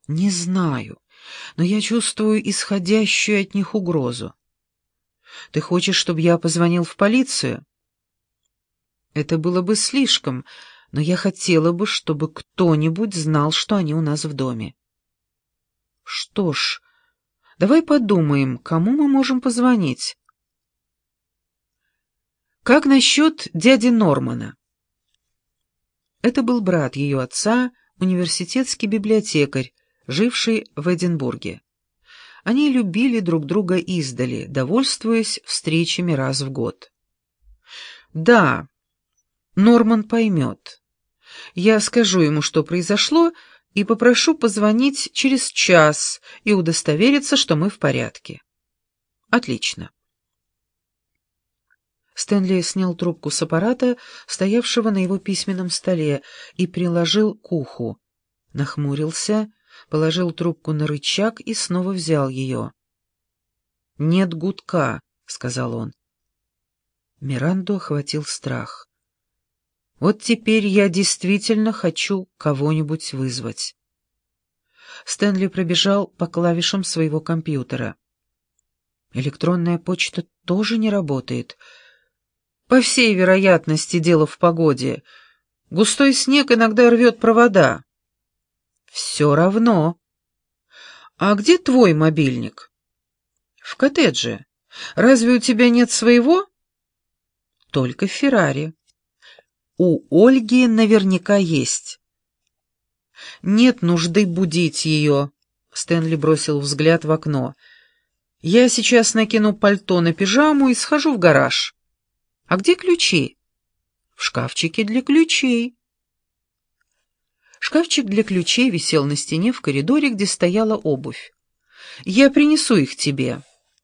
Не знаю, но я чувствую исходящую от них угрозу. Ты хочешь, чтобы я позвонил в полицию? Это было бы слишком, но я хотела бы, чтобы кто-нибудь знал, что они у нас в доме. Что ж, давай подумаем, кому мы можем позвонить. Как насчет дяди Нормана? Это был брат ее отца, университетский библиотекарь, живший в Эдинбурге. Они любили друг друга издали, довольствуясь встречами раз в год. Да, Норман поймет. Я скажу ему, что произошло, и попрошу позвонить через час и удостовериться, что мы в порядке. Отлично. Стэнли снял трубку с аппарата, стоявшего на его письменном столе, и приложил к уху. Нахмурился, положил трубку на рычаг и снова взял ее. «Нет гудка», — сказал он. Миранду охватил страх. «Вот теперь я действительно хочу кого-нибудь вызвать». Стэнли пробежал по клавишам своего компьютера. Электронная почта тоже не работает. По всей вероятности, дело в погоде. Густой снег иногда рвет провода. Все равно. А где твой мобильник? В коттедже. Разве у тебя нет своего? Только в Феррари. У Ольги наверняка есть. Нет нужды будить ее. Стэнли бросил взгляд в окно. Я сейчас накину пальто на пижаму и схожу в гараж. А где ключи? В шкафчике для ключей. Шкафчик для ключей висел на стене в коридоре, где стояла обувь. Я принесу их тебе.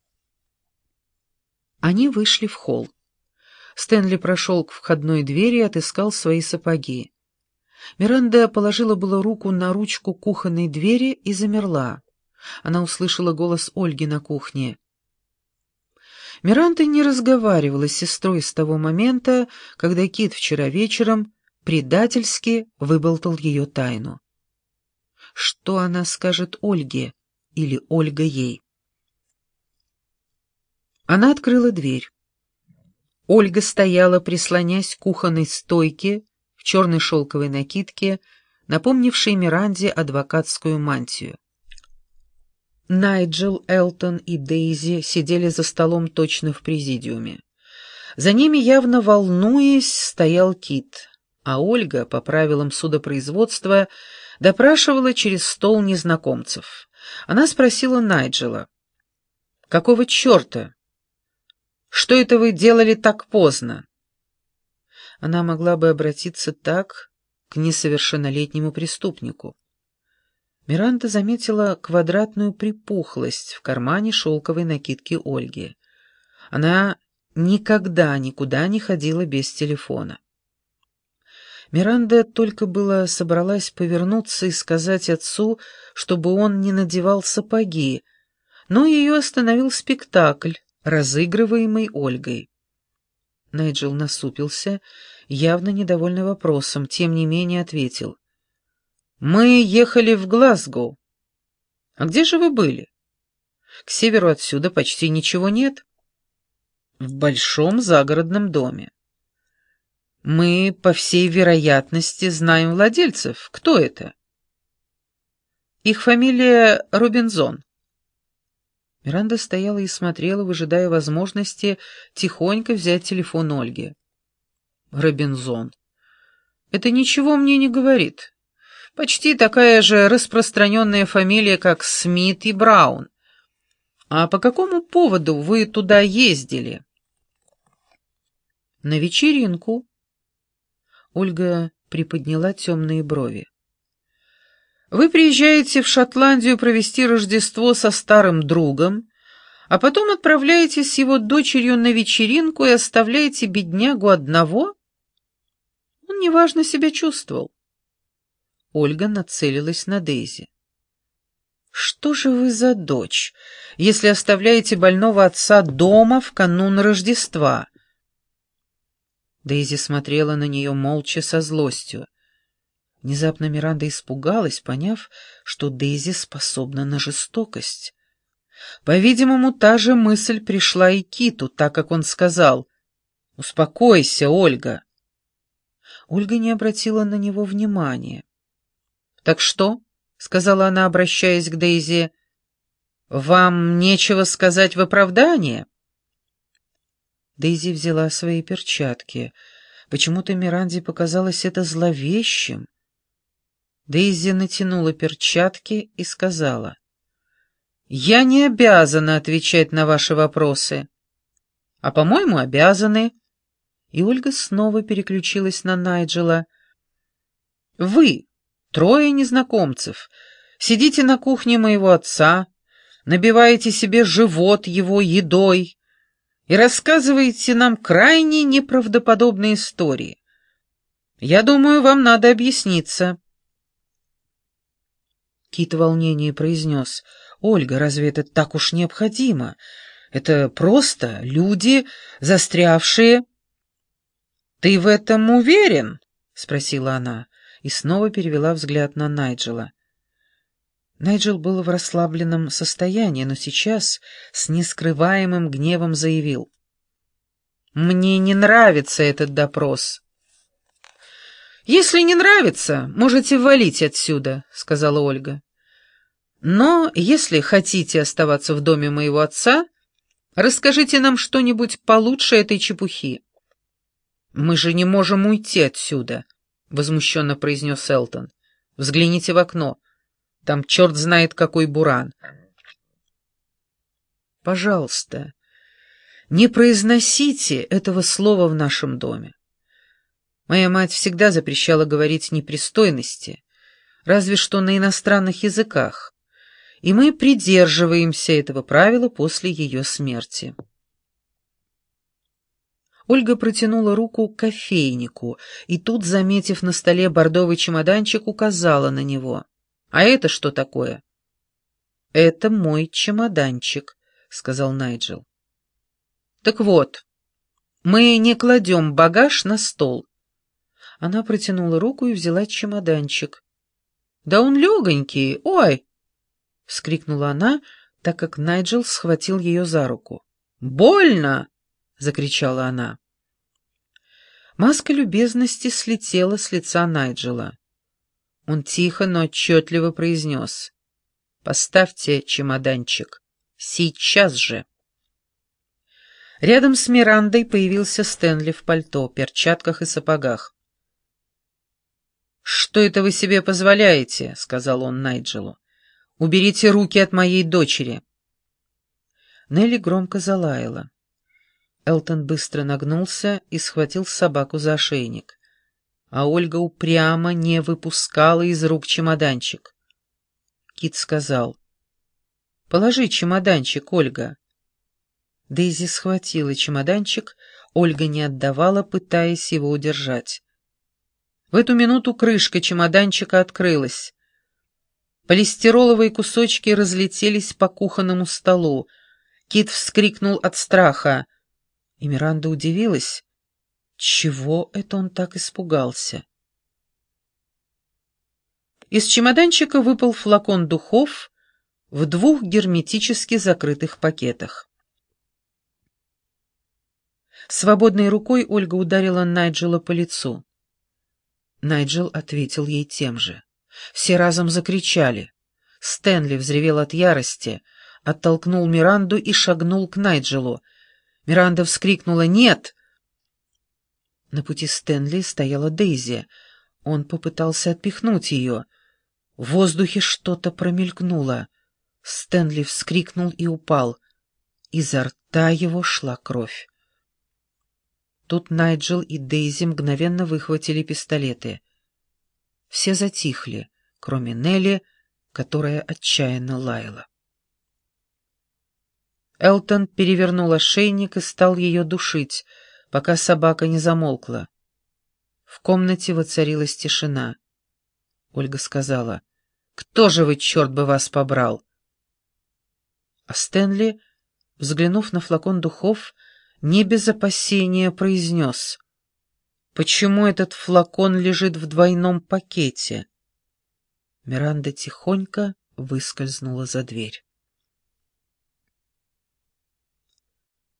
Они вышли в холл. Стэнли прошел к входной двери и отыскал свои сапоги. Миранда положила было руку на ручку кухонной двери и замерла. Она услышала голос Ольги на кухне. Миранда не разговаривала с сестрой с того момента, когда Кит вчера вечером предательски выболтал ее тайну. Что она скажет Ольге или Ольга ей? Она открыла дверь. Ольга стояла, прислонясь к кухонной стойке в черной шелковой накидке, напомнившей Миранде адвокатскую мантию. Найджел, Элтон и Дейзи сидели за столом точно в президиуме. За ними, явно волнуясь, стоял Кит, а Ольга, по правилам судопроизводства, допрашивала через стол незнакомцев. Она спросила Найджела: «Какого черта? Что это вы делали так поздно?» Она могла бы обратиться так к несовершеннолетнему преступнику. Миранда заметила квадратную припухлость в кармане шелковой накидки Ольги. Она никогда никуда не ходила без телефона. Миранда только было собралась повернуться и сказать отцу, чтобы он не надевал сапоги, но ее остановил спектакль, разыгрываемый Ольгой. Найджел насупился, явно недовольный вопросом, тем не менее ответил: «Мы ехали в Глазго. А где же вы были? К северу отсюда почти ничего нет. В большом загородном доме. Мы, по всей вероятности, знаем владельцев. Кто это?» «Их фамилия Робинзон». Миранда стояла и смотрела, выжидая возможности тихонько взять телефон Ольги. «Робинзон. Это ничего мне не говорит. Почти такая же распространенная фамилия, как Смит и Браун. А по какому поводу вы туда ездили?» «На вечеринку». Ольга приподняла темные брови. «Вы приезжаете в Шотландию провести Рождество со старым другом, а потом отправляетесь с его дочерью на вечеринку и оставляете беднягу одного?» Он неважно себя чувствовал. Ольга нацелилась на Дейзи. «Что же вы за дочь, если оставляете больного отца дома в канун Рождества?» Дейзи смотрела на нее молча со злостью. Внезапно Миранда испугалась, поняв, что Дейзи способна на жестокость. По-видимому, та же мысль пришла и Киту, так как он сказал: «Успокойся, Ольга». Ольга не обратила на него внимания. «Так что?» — сказала она, обращаясь к Дейзи. «Вам нечего сказать в оправдание?» Дейзи взяла свои перчатки. Почему-то Миранде показалось это зловещим. Дейзи натянула перчатки и сказала: «Я не обязана отвечать на ваши вопросы». «А, по-моему, обязаны». И Ольга снова переключилась на Найджела. «Вы, трое незнакомцев, сидите на кухне моего отца, набиваете себе живот его едой и рассказываете нам крайне неправдоподобные истории. Я думаю, вам надо объясниться». Кит в волнении произнес: «Ольга, разве это так уж необходимо? Это просто люди, застрявшие...» «Ты в этом уверен?» — спросила она, и снова перевела взгляд на Найджела. Найджел был в расслабленном состоянии, но сейчас с нескрываемым гневом заявил: «Мне не нравится этот допрос». «Если не нравится, можете валить отсюда», — сказала Ольга. «Но если хотите оставаться в доме моего отца, расскажите нам что-нибудь получше этой чепухи». «Мы же не можем уйти отсюда», — возмущенно произнес Элтон. «Взгляните в окно. Там черт знает какой буран». «Пожалуйста, не произносите этого слова в нашем доме. Моя мать всегда запрещала говорить непристойности, разве что на иностранных языках, и мы придерживаемся этого правила после ее смерти». Ольга протянула руку к кофейнику, и тут, заметив на столе бордовый чемоданчик, указала на него. «А это что такое?» «Это мой чемоданчик», — сказал Найджел. «Так вот, мы не кладем багаж на стол». Она протянула руку и взяла чемоданчик. «Да он легонький, ой!» — вскрикнула она, так как Найджел схватил ее за руку. «Больно!» — закричала она. Маска любезности слетела с лица Найджела. Он тихо, но отчетливо произнес: «Поставьте чемоданчик. Сейчас же». Рядом с Мирандой появился Стэнли в пальто, перчатках и сапогах. «Что это вы себе позволяете?» — сказал он Найджелу. «Уберите руки от моей дочери». Нелли громко залаяла. Элтон быстро нагнулся и схватил собаку за ошейник, а Ольга упрямо не выпускала из рук чемоданчик. Кит сказал: «Положи чемоданчик, Ольга». Дейзи схватила чемоданчик, Ольга не отдавала, пытаясь его удержать. В эту минуту крышка чемоданчика открылась. Полистироловые кусочки разлетелись по кухонному столу. Кит вскрикнул от страха, и Миранда удивилась, чего это он так испугался. Из чемоданчика выпал флакон духов в 2 герметически закрытых пакетах. Свободной рукой Ольга ударила Найджела по лицу. Найджел ответил ей тем же. Все разом закричали. Стэнли взревел от ярости, оттолкнул Миранду и шагнул к Найджелу. Миранда вскрикнула «Нет!». На пути Стэнли стояла Дейзи. Он попытался отпихнуть ее. В воздухе что-то промелькнуло. Стэнли вскрикнул и упал. Изо рта его шла кровь. Тут Найджел и Дейзи мгновенно выхватили пистолеты. Все затихли, кроме Нелли, которая отчаянно лаяла. Элтон перевернул ошейник и стал ее душить, пока собака не замолкла. В комнате воцарилась тишина. Ольга сказала: «Кто же вы, черт бы вас побрал?» А Стэнли, взглянув на флакон духов, не без опасения произнес: Почему этот флакон лежит в двойном пакете? Миранда тихонько выскользнула за дверь.